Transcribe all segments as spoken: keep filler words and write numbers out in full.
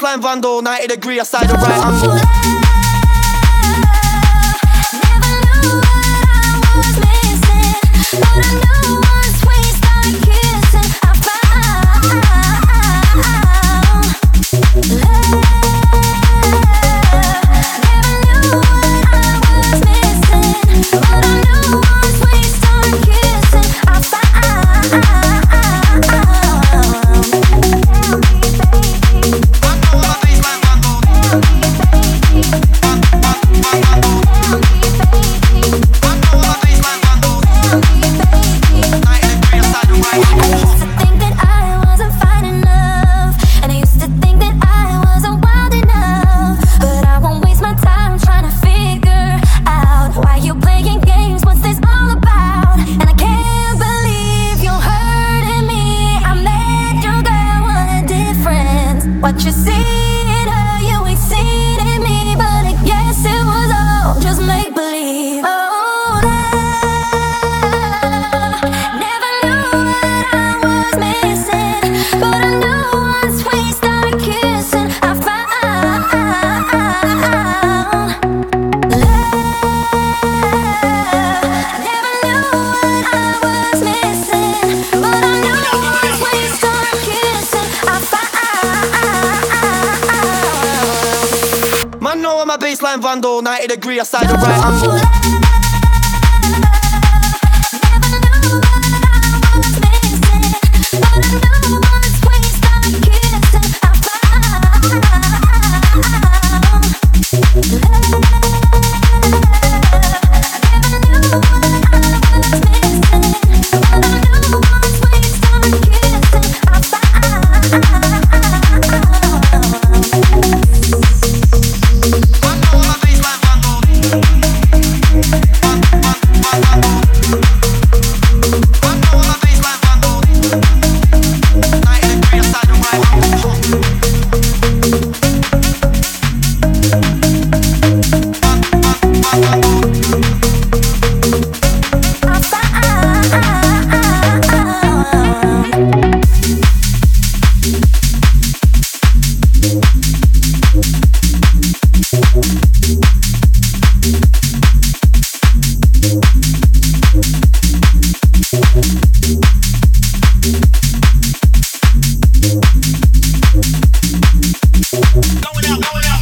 baseline vandal, ninety degree aside the right angle. What you see in her, you ain't seen in me, but I guess it was all just make believe. Oh, love, never knew what I was missing, but I knew once we started kissing, I found love. Never knew what I was missing, but I knew once we started kissing, I found. Man, know I'm a baseline vandal, ninety degree aside the right angle.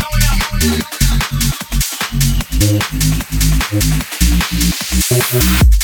Going out, going out.